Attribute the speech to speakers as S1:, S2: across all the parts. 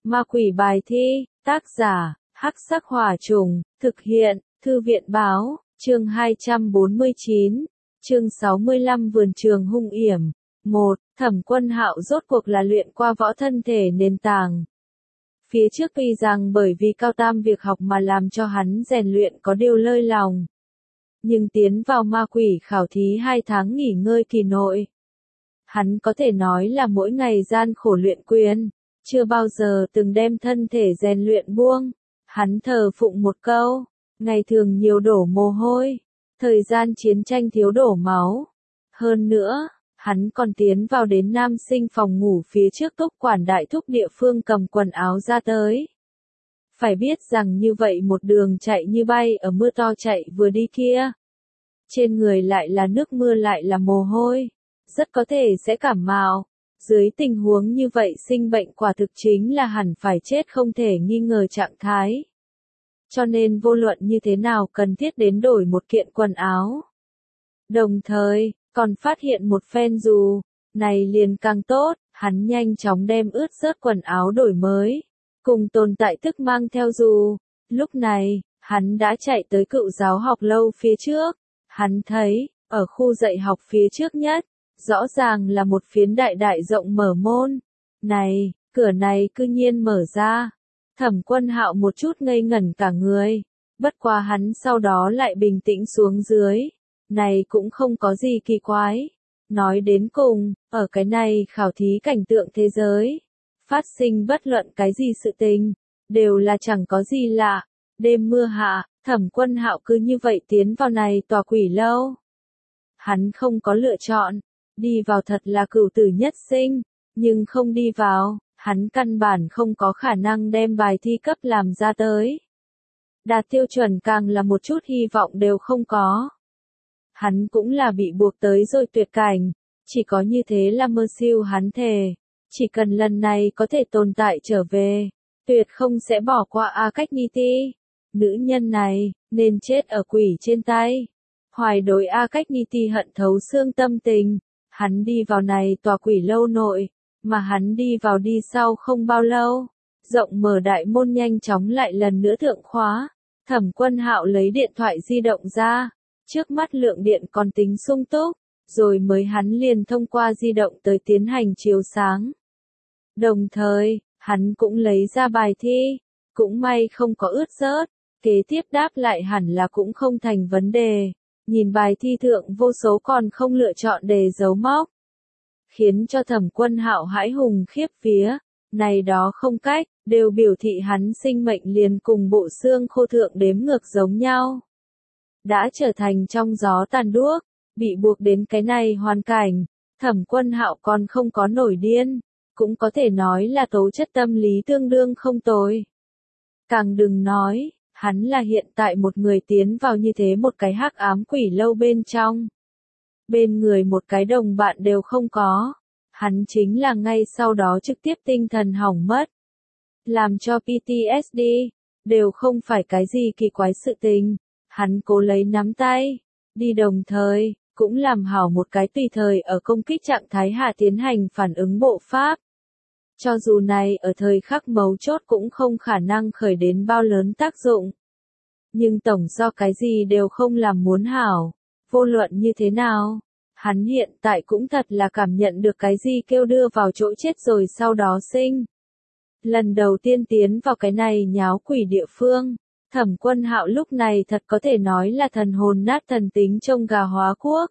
S1: Ma quỷ bài thi, tác giả, Hắc Sắc Hỏa Trùng, thực hiện, Thư viện báo, chương 249, chương 65 Vườn trường hung yểm. 1. Thẩm Quân Hạo rốt cuộc là luyện qua võ thân thể nền tảng. Phía trước tuy rằng bởi vì cao tam việc học mà làm cho hắn rèn luyện có điều lơi lòng. Nhưng tiến vào ma quỷ khảo thí 2 tháng nghỉ ngơi kỳ nội. Hắn có thể nói là mỗi ngày gian khổ luyện quyền, chưa bao giờ từng đem thân thể rèn luyện buông. Hắn thờ phụng một câu, ngày thường nhiều đổ mồ hôi, thời gian chiến tranh thiếu đổ máu. Hơn nữa, hắn còn tiến vào đến nam sinh phòng ngủ phía trước túc quản đại thúc địa phương cầm quần áo ra tới. Phải biết rằng như vậy một đường chạy như bay ở mưa to chạy vừa đi kia. Trên người lại là nước mưa lại là mồ hôi, rất có thể sẽ cảm mạo. Dưới tình huống như vậy sinh bệnh quả thực chính là hẳn phải chết không thể nghi ngờ trạng thái. Cho nên vô luận như thế nào cần thiết đến đổi một kiện quần áo. Đồng thời, còn phát hiện một phen dù, này liền càng tốt, hắn nhanh chóng đem ướt rớt quần áo đổi mới, cùng tồn tại tức mang theo dù. Lúc này, hắn đã chạy tới cựu giáo học lâu phía trước, hắn thấy, ở khu dạy học phía trước nhất, rõ ràng là một phiến đại đại rộng mở môn. Này, cửa này cư nhiên mở ra. Thẩm Quân Hạo một chút ngây ngẩn cả người, bất quá hắn sau đó lại bình tĩnh xuống dưới. Này cũng không có gì kỳ quái. Nói đến cùng, ở cái này khảo thí cảnh tượng thế giới, phát sinh bất luận cái gì sự tình, đều là chẳng có gì lạ. Đêm mưa hạ, Thẩm Quân Hạo cứ như vậy tiến vào này tòa quỷ lâu. Hắn không có lựa chọn, đi vào thật là cửu tử nhất sinh, nhưng không đi vào, hắn căn bản không có khả năng đem bài thi cấp làm ra tới. Đạt tiêu chuẩn càng là một chút hy vọng đều không có. Hắn cũng là bị buộc tới rồi tuyệt cảnh, chỉ có như thế là mơ siêu hắn thề, chỉ cần lần này có thể tồn tại trở về, tuyệt không sẽ bỏ qua A Cách Ni Ti. Nữ nhân này, nên chết ở quỷ trên tay. Hoài đối A Cách Ni Ti hận thấu xương tâm tình, hắn đi vào này tòa quỷ lâu nội, mà hắn đi vào đi sau không bao lâu, rộng mở đại môn nhanh chóng lại lần nữa thượng khóa. Thẩm Quân Hạo lấy điện thoại di động ra, trước mắt lượng điện còn tính sung túc, rồi mới hắn liền thông qua di động tới tiến hành chiếu sáng. Đồng thời, hắn cũng lấy ra bài thi, cũng may không có ướt rớt, kế tiếp đáp lại hẳn là cũng không thành vấn đề. Nhìn bài thi thượng vô số còn không lựa chọn đề dấu mốc, khiến cho Thẩm Quân Hạo hãi hùng khiếp vía. Này đó không cách, đều biểu thị hắn sinh mệnh liền cùng bộ xương khô thượng đếm ngược giống nhau. Đã trở thành trong gió tàn đuốc, bị buộc đến cái này hoàn cảnh, Thẩm Quân Hạo còn không có nổi điên, cũng có thể nói là tố chất tâm lý tương đương không tồi. Càng đừng nói, hắn là hiện tại một người tiến vào như thế một cái hắc ám quỷ lâu bên trong. Bên người một cái đồng bạn đều không có, hắn chính là ngay sau đó trực tiếp tinh thần hỏng mất. Làm cho PTSD, đều không phải cái gì kỳ quái sự tình. Hắn cố lấy nắm tay, đi đồng thời, cũng làm hảo một cái tùy thời ở công kích trạng thái hạ tiến hành phản ứng bộ pháp. Cho dù này ở thời khắc mấu chốt cũng không khả năng khởi đến bao lớn tác dụng. Nhưng tổng do cái gì đều không làm muốn hảo, vô luận như thế nào, hắn hiện tại cũng thật là cảm nhận được cái gì kêu đưa vào chỗ chết rồi sau đó sinh. Lần đầu tiên tiến vào cái này nháo quỷ địa phương. Thẩm Quân Hạo lúc này thật có thể nói là thần hồn nát thần tính trông gà hóa quốc.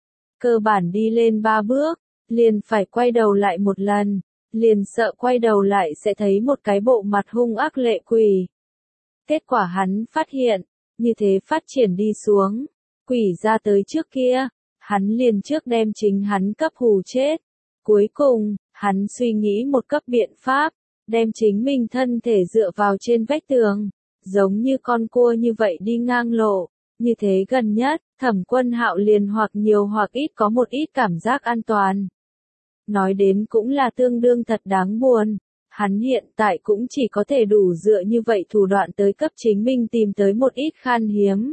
S1: Cơ bản đi lên 3 bước, liền phải quay đầu lại một lần, liền sợ quay đầu lại sẽ thấy một cái bộ mặt hung ác lệ quỷ. Kết quả hắn phát hiện, như thế phát triển đi xuống, quỷ ra tới trước kia, hắn liền trước đem chính hắn cấp hù chết. Cuối cùng, hắn suy nghĩ một cấp biện pháp, đem chính mình thân thể dựa vào trên vách tường. Giống như con cua như vậy đi ngang lộ, như thế gần nhất, Thẩm Quân Hạo liền hoặc nhiều hoặc ít có một ít cảm giác an toàn. Nói đến cũng là tương đương thật đáng buồn, hắn hiện tại cũng chỉ có thể đủ dựa như vậy thủ đoạn tới cấp chính mình tìm tới một ít khan hiếm.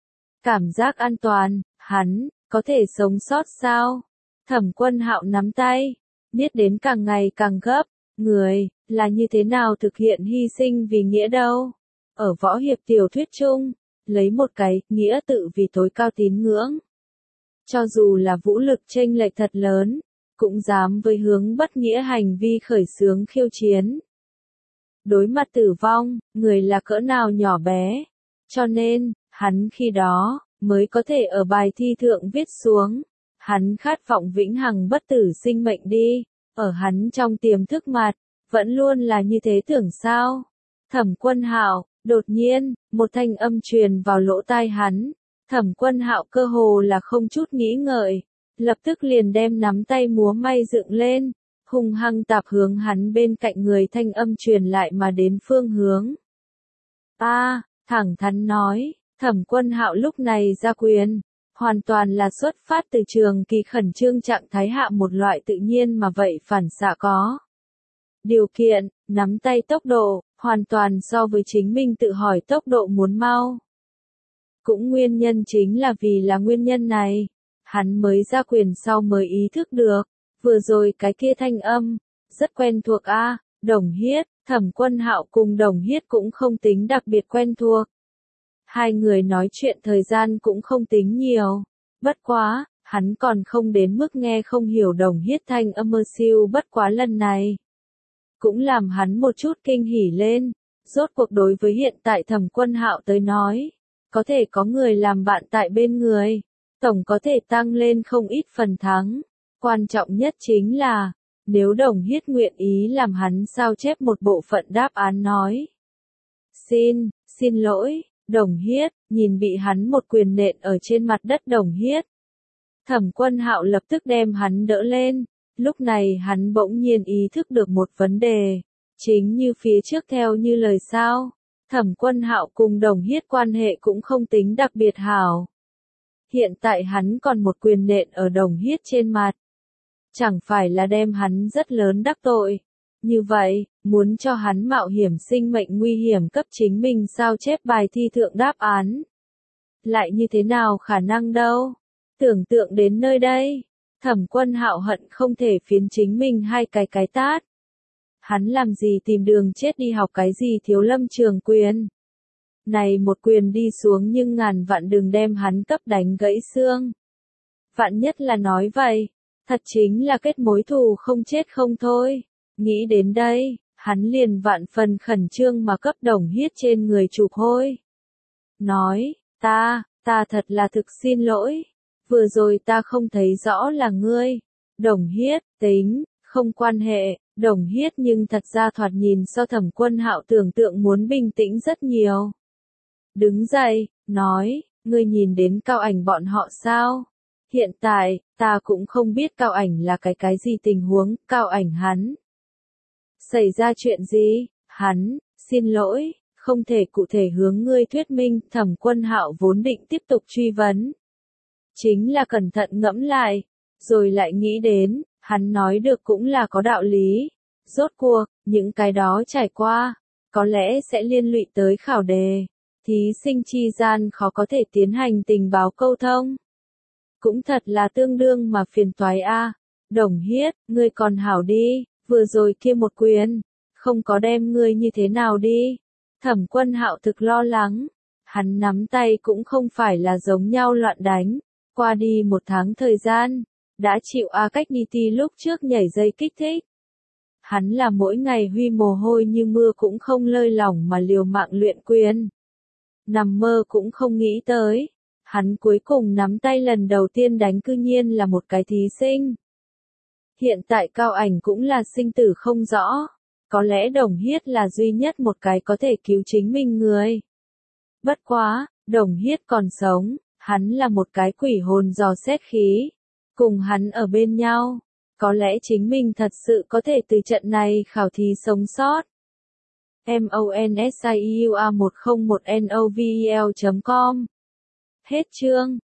S1: Cảm giác an toàn, hắn, có thể sống sót sao? Thẩm Quân Hạo nắm tay, biết đến càng ngày càng gấp, người, là như thế nào thực hiện hy sinh vì nghĩa đâu. Ở võ hiệp tiểu thuyết chung, lấy một cái nghĩa tự vì tối cao tín ngưỡng. Cho dù là vũ lực chênh lệch thật lớn, cũng dám với hướng bất nghĩa hành vi khởi xướng khiêu chiến. Đối mặt tử vong, người là cỡ nào nhỏ bé. Cho nên, hắn khi đó, mới có thể ở bài thi thượng viết xuống. Hắn khát vọng vĩnh hằng bất tử sinh mệnh đi. Ở hắn trong tiềm thức mặt, vẫn luôn là như thế tưởng sao. Thẩm Quân Hạo, đột nhiên, một thanh âm truyền vào lỗ tai hắn. Thẩm Quân Hạo cơ hồ là không chút nghĩ ngợi, lập tức liền đem nắm tay múa may dựng lên, hung hăng tạp hướng hắn bên cạnh người thanh âm truyền lại mà đến phương hướng. Thẳng thắn nói, Thẩm Quân Hạo lúc này ra quyền, hoàn toàn là xuất phát từ trường kỳ khẩn trương trạng thái hạ một loại tự nhiên mà vậy phản xạ có. Điều kiện, nắm tay tốc độ, hoàn toàn so với chính mình tự hỏi tốc độ muốn mau. Cũng nguyên nhân chính là vì là nguyên nhân này, hắn mới ra quyền sau mới ý thức được, vừa rồi cái kia thanh âm, rất quen thuộc Đồng Hiết, Thẩm Quân Hạo cùng Đồng Hiết cũng không tính đặc biệt quen thuộc. Hai người nói chuyện thời gian cũng không tính nhiều, bất quá, hắn còn không đến mức nghe không hiểu Đồng Hiết thanh âm mơ siêu bất quá lần này. Cũng làm hắn một chút kinh hỉ lên, rốt cuộc đối với hiện tại Thẩm Quân Hạo tới nói, có thể có người làm bạn tại bên người, tổng có thể tăng lên không ít phần thắng. Quan trọng nhất chính là, nếu Đồng Hiết nguyện ý làm hắn sao chép một bộ phận đáp án nói. Xin lỗi, Đồng Hiết, nhìn bị hắn một quyền nện ở trên mặt đất Đồng Hiết. Thẩm Quân Hạo lập tức đem hắn đỡ lên, lúc này hắn bỗng nhiên ý thức được một vấn đề, chính như phía trước theo như lời sao. Thẩm Quân Hạo cùng Đồng Hiết quan hệ cũng không tính đặc biệt hảo. Hiện tại hắn còn một quyền nện ở Đồng Hiết trên mặt. Chẳng phải là đem hắn rất lớn đắc tội. Như vậy, muốn cho hắn mạo hiểm sinh mệnh nguy hiểm cấp chính mình sao chép bài thi thượng đáp án. Lại như thế nào khả năng đâu. Tưởng tượng đến nơi đây, Thẩm Quân Hạo hận không thể phiến chính mình hai cái tát. Hắn làm gì tìm đường chết đi học cái gì Thiếu Lâm trường quyền. Này một quyền đi xuống nhưng ngàn vạn đừng đem hắn cấp đánh gãy xương. Vạn nhất là nói vậy, thật chính là kết mối thù không chết không thôi. Nghĩ đến đây, hắn liền vạn phần khẩn trương mà cấp Đồng Hiết trên người chụp hôi. Nói, ta thật là thực xin lỗi. Vừa rồi ta không thấy rõ là ngươi. Đồng Hiết, tính, không quan hệ. Đồng Hiết nhưng thật ra thoạt nhìn so Thẩm Quân Hạo tưởng tượng muốn bình tĩnh rất nhiều. Đứng dậy, nói, ngươi nhìn đến Cao Ảnh bọn họ sao? Hiện tại, ta cũng không biết Cao Ảnh là cái gì tình huống, Cao Ảnh hắn. Xảy ra chuyện gì? Hắn, xin lỗi, không thể cụ thể hướng ngươi thuyết minh. Thẩm Quân Hạo vốn định tiếp tục truy vấn. Chính là cẩn thận ngẫm lại, rồi lại nghĩ đến, hắn nói được cũng là có đạo lý. Rốt cuộc, những cái đó trải qua, có lẽ sẽ liên lụy tới khảo đề. Thí sinh chi gian khó có thể tiến hành tình báo câu thông. Cũng thật là tương đương mà phiền toái Đồng Hiết, ngươi còn hảo đi, vừa rồi kia một quyền, không có đem ngươi như thế nào đi. Thẩm Quân Hạo thực lo lắng, hắn nắm tay cũng không phải là giống nhau loạn đánh. Qua đi một tháng thời gian, đã chịu cách đi thi lúc trước nhảy dây kích thích. Hắn là mỗi ngày huy mồ hôi như mưa cũng không lơi lỏng mà liều mạng luyện quyền. Nằm mơ cũng không nghĩ tới. Hắn cuối cùng nắm tay lần đầu tiên đánh cư nhiên là một cái thí sinh. Hiện tại Cao Ảnh cũng là sinh tử không rõ. Có lẽ Đồng Hiết là duy nhất một cái có thể cứu chính mình người. Bất quá, Đồng Hiết còn sống, hắn là một cái quỷ hồn dò xét khí. Cùng hắn ở bên nhau, có lẽ chính mình thật sự có thể từ trận này khảo thí sống sót. MONSIUA101NOVEL.com Hết chương.